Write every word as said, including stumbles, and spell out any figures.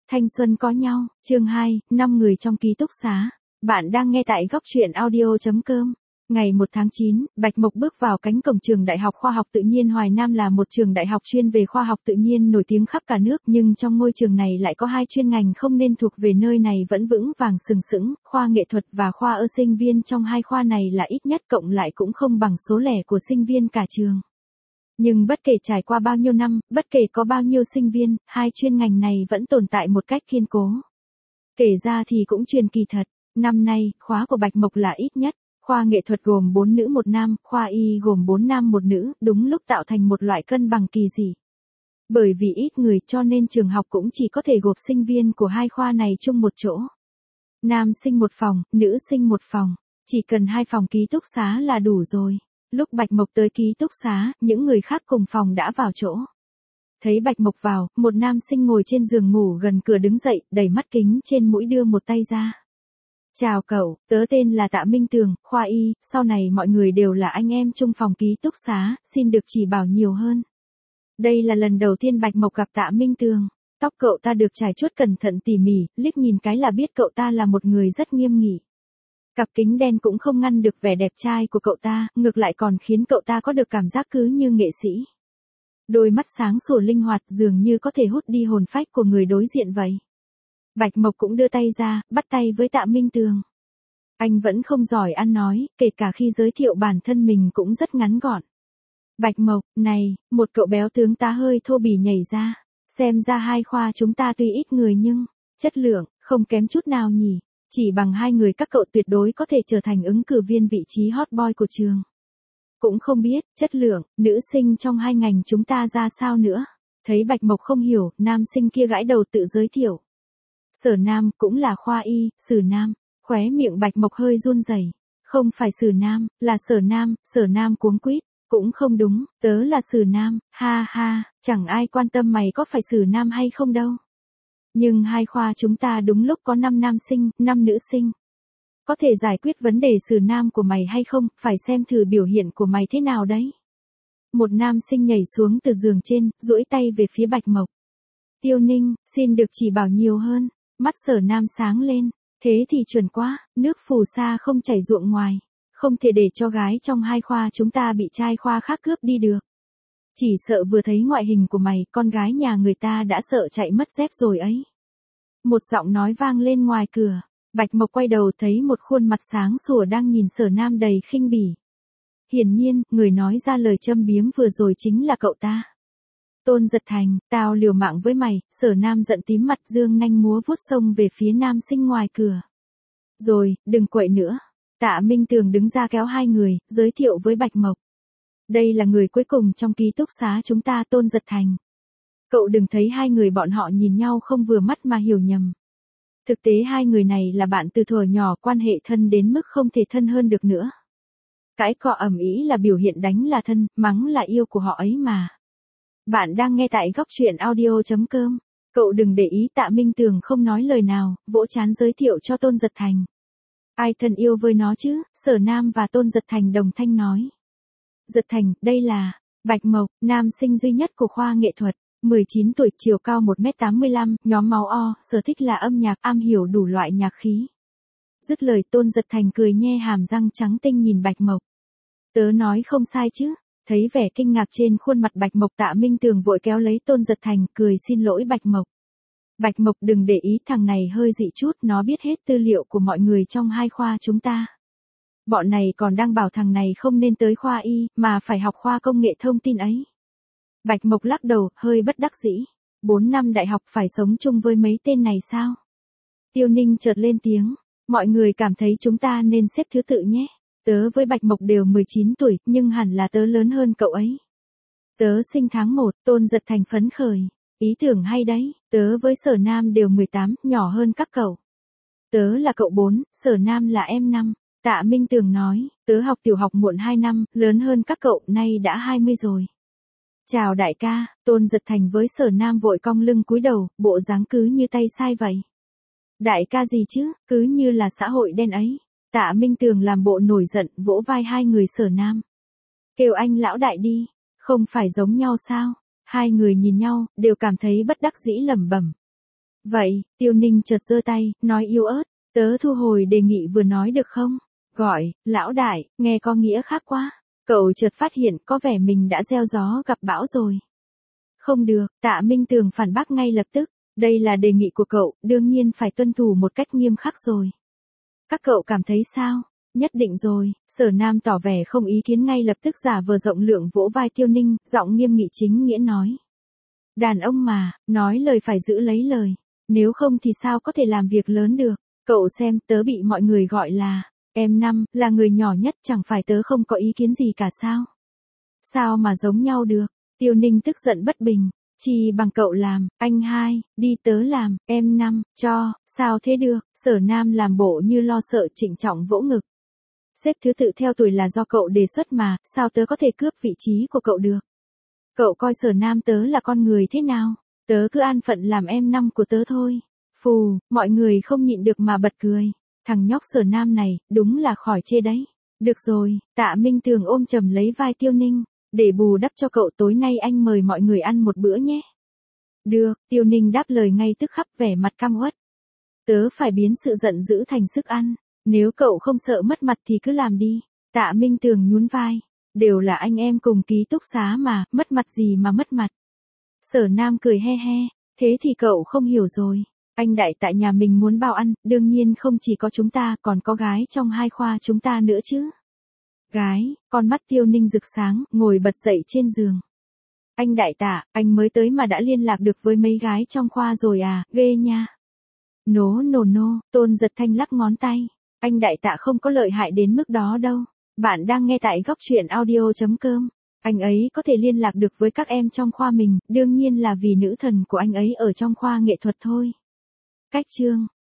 Thanh xuân có nhau, chương hai, năm người trong ký túc xá. Bạn đang nghe tại góc truyện audio chấm com. Ngày một tháng chín, Bạch Mộc bước vào cánh cổng trường Đại học Khoa học Tự nhiên Hoài Nam là một trường đại học chuyên về khoa học tự nhiên nổi tiếng khắp cả nước, nhưng trong ngôi trường này lại có hai chuyên ngành không nên thuộc về nơi này vẫn vững vàng sừng sững, khoa nghệ thuật và khoa ơ sinh viên trong hai khoa này là ít nhất cộng lại cũng không bằng số lẻ của sinh viên cả trường. Nhưng bất kể trải qua bao nhiêu năm, bất kể có bao nhiêu sinh viên, hai chuyên ngành này vẫn tồn tại một cách kiên cố. Kể ra thì cũng truyền kỳ thật, năm nay, khóa của Bạch Mộc là ít nhất, khoa nghệ thuật gồm bốn nữ một nam, khoa y gồm bốn nam một nữ, đúng lúc tạo thành một loại cân bằng kỳ dị. Bởi vì ít người cho nên trường học cũng chỉ có thể gộp sinh viên của hai khoa này chung một chỗ. Nam sinh một phòng, nữ sinh một phòng, chỉ cần hai phòng ký túc xá là đủ rồi. Lúc Bạch Mộc tới ký túc xá, những người khác cùng phòng đã vào chỗ. Thấy Bạch Mộc vào, một nam sinh ngồi trên giường ngủ gần cửa đứng dậy, đẩy mắt kính trên mũi đưa một tay ra. Chào cậu, tớ tên là Tạ Minh Tường, khoa y, sau này mọi người đều là anh em chung phòng ký túc xá, xin được chỉ bảo nhiều hơn. Đây là lần đầu tiên Bạch Mộc gặp Tạ Minh Tường. Tóc cậu ta được trải chuốt cẩn thận tỉ mỉ, liếc nhìn cái là biết cậu ta là một người rất nghiêm nghị. Cặp kính đen cũng không ngăn được vẻ đẹp trai của cậu ta, ngược lại còn khiến cậu ta có được cảm giác cứ như nghệ sĩ. Đôi mắt sáng sủa linh hoạt dường như có thể hút đi hồn phách của người đối diện vậy. Bạch Mộc cũng đưa tay ra, bắt tay với Tạ Minh Tường. Anh vẫn không giỏi ăn nói, kể cả khi giới thiệu bản thân mình cũng rất ngắn gọn. Bạch Mộc, này, một cậu béo tướng tá hơi thô bỉ nhảy ra. Xem ra hai khoa chúng ta tuy ít người nhưng, chất lượng, không kém chút nào nhỉ. Chỉ bằng hai người các cậu tuyệt đối có thể trở thành ứng cử viên vị trí hot boy của trường. Cũng không biết, chất lượng, nữ sinh trong hai ngành chúng ta ra sao nữa. Thấy Bạch Mộc không hiểu, nam sinh kia gãi đầu tự giới thiệu. Sở Nam, cũng là khoa y, Sử Nam. Khóe miệng Bạch Mộc hơi run rẩy. Không phải Sử Nam, là Sở Nam, Sở Nam cuống quýt. Cũng không đúng, tớ là Sử Nam, ha ha, chẳng ai quan tâm mày có phải Sử Nam hay không đâu. Nhưng hai khoa chúng ta đúng lúc có năm nam sinh, năm nữ sinh. Có thể giải quyết vấn đề Sử Nam của mày hay không, phải xem thử biểu hiện của mày thế nào đấy. Một nam sinh nhảy xuống từ giường trên, duỗi tay về phía Bạch Mộc. Tiêu Ninh, xin được chỉ bảo nhiều hơn. Mắt Sở Nam sáng lên. Thế thì chuẩn quá, nước phù sa không chảy ruộng ngoài. Không thể để cho gái trong hai khoa chúng ta bị trai khoa khác cướp đi được. Chỉ sợ vừa thấy ngoại hình của mày, con gái nhà người ta đã sợ chạy mất dép rồi ấy. Một giọng nói vang lên ngoài cửa. Bạch Mộc quay đầu thấy một khuôn mặt sáng sủa đang nhìn Sở Nam đầy khinh bỉ. Hiển nhiên, người nói ra lời châm biếm vừa rồi chính là cậu ta. Tôn Giật Thành, tao liều mạng với mày. Sở Nam giận tím mặt dương nanh múa vuốt xông về phía nam sinh ngoài cửa. Rồi, đừng quậy nữa. Tạ Minh Tường đứng ra kéo hai người, giới thiệu với Bạch Mộc. Đây là người cuối cùng trong ký túc xá chúng ta, Tôn Giật Thành. Cậu đừng thấy hai người bọn họ nhìn nhau không vừa mắt mà hiểu nhầm. Thực tế hai người này là bạn từ thuở nhỏ, quan hệ thân đến mức không thể thân hơn được nữa. Cãi cọ ầm ĩ là biểu hiện đánh là thân, mắng là yêu của họ ấy mà. Bạn đang nghe tại góc truyện audio chấm com. Cậu đừng để ý. Tạ Minh Tường không nói lời nào, vỗ trán giới thiệu cho Tôn Giật Thành. Ai thân yêu với nó chứ, Sở Nam và Tôn Giật Thành đồng thanh nói. Giật Thành, đây là Bạch Mộc, nam sinh duy nhất của khoa nghệ thuật, mười chín tuổi, chiều cao một mét tám mươi lăm, nhóm máu O, sở thích là âm nhạc, am hiểu đủ loại nhạc khí. Dứt lời Tôn Giật Thành cười nhe hàm răng trắng tinh nhìn Bạch Mộc. Tớ nói không sai chứ, thấy vẻ kinh ngạc trên khuôn mặt Bạch Mộc, Tạ Minh Tường vội kéo lấy Tôn Giật Thành, cười xin lỗi Bạch Mộc. Bạch Mộc đừng để ý, thằng này hơi dị chút, nó biết hết tư liệu của mọi người trong hai khoa chúng ta. Bọn này còn đang bảo thằng này không nên tới khoa y, mà phải học khoa công nghệ thông tin ấy. Bạch Mộc lắc đầu, hơi bất đắc dĩ. Bốn năm đại học phải sống chung với mấy tên này sao? Tiêu Ninh chợt lên tiếng. Mọi người cảm thấy chúng ta nên xếp thứ tự nhé. Tớ với Bạch Mộc đều mười chín tuổi, nhưng hẳn là tớ lớn hơn cậu ấy. Tớ sinh tháng một, Tôn Giật Thành phấn khởi. Ý tưởng hay đấy, tớ với Sở Nam đều mười tám, nhỏ hơn các cậu. Tớ là cậu bốn, Sở Nam là em năm. Tạ Minh Tường nói, tớ học tiểu học muộn hai năm, lớn hơn các cậu, nay đã hai mươi rồi. Chào đại ca. Tôn Giật Thành với Sở Nam vội cong lưng cúi đầu, bộ dáng cứ như tay sai vậy. Đại ca gì chứ, cứ như là xã hội đen ấy. Tạ Minh Tường làm bộ nổi giận, vỗ vai hai người Sở Nam. Kêu anh lão đại đi, không phải giống nhau sao? Hai người nhìn nhau, đều cảm thấy bất đắc dĩ lẩm bẩm. Vậy, Tiêu Ninh chợt giơ tay, nói yếu ớt, tớ thu hồi đề nghị vừa nói được không? Gọi, lão đại, nghe có nghĩa khác quá. Cậu chợt phát hiện có vẻ mình đã gieo gió gặp bão rồi. Không được, Tạ Minh Tường phản bác ngay lập tức. Đây là đề nghị của cậu, đương nhiên phải tuân thủ một cách nghiêm khắc rồi. Các cậu cảm thấy sao? Nhất định rồi, Sở Nam tỏ vẻ không ý kiến ngay lập tức giả vờ rộng lượng vỗ vai Tiêu Ninh, giọng nghiêm nghị chính nghĩa nói. Đàn ông mà, nói lời phải giữ lấy lời. Nếu không thì sao có thể làm việc lớn được? Cậu xem, tớ bị mọi người gọi là em năm, là người nhỏ nhất, chẳng phải tớ không có ý kiến gì cả sao? Sao mà giống nhau được? Tiêu Ninh tức giận bất bình. Chỉ bằng cậu làm, anh hai, đi tớ làm, em năm, cho, sao thế được? Sở Nam làm bộ như lo sợ trịnh trọng vỗ ngực. Xếp thứ tự theo tuổi là do cậu đề xuất mà, sao tớ có thể cướp vị trí của cậu được? Cậu coi Sở Nam tớ là con người thế nào? Tớ cứ an phận làm em năm của tớ thôi. Phù, mọi người không nhịn được mà bật cười. Thằng nhóc Sở Nam này, đúng là khỏi chê đấy. Được rồi, Tạ Minh Tường ôm chầm lấy vai Tiêu Ninh. Để bù đắp cho cậu tối nay anh mời mọi người ăn một bữa nhé. Được, Tiêu Ninh đáp lời ngay tức khắc vẻ mặt căm uất. Tớ phải biến sự giận dữ thành sức ăn. Nếu cậu không sợ mất mặt thì cứ làm đi. Tạ Minh Tường nhún vai. Đều là anh em cùng ký túc xá mà, mất mặt gì mà mất mặt. Sở Nam cười he he. Thế thì cậu không hiểu rồi. Anh đại tại nhà mình muốn bao ăn, đương nhiên không chỉ có chúng ta, còn có gái trong hai khoa chúng ta nữa chứ. Gái, con mắt Tiêu Ninh rực sáng, ngồi bật dậy trên giường. Anh đại tạ, anh mới tới mà đã liên lạc được với mấy gái trong khoa rồi à, ghê nha. Nố nồ nô, Tôn Giật Thanh lắc ngón tay. Anh đại tạ không có lợi hại đến mức đó đâu. Bạn đang nghe tại góc truyện audio chấm com. Anh ấy có thể liên lạc được với các em trong khoa mình, đương nhiên là vì nữ thần của anh ấy ở trong khoa nghệ thuật thôi. Cách chương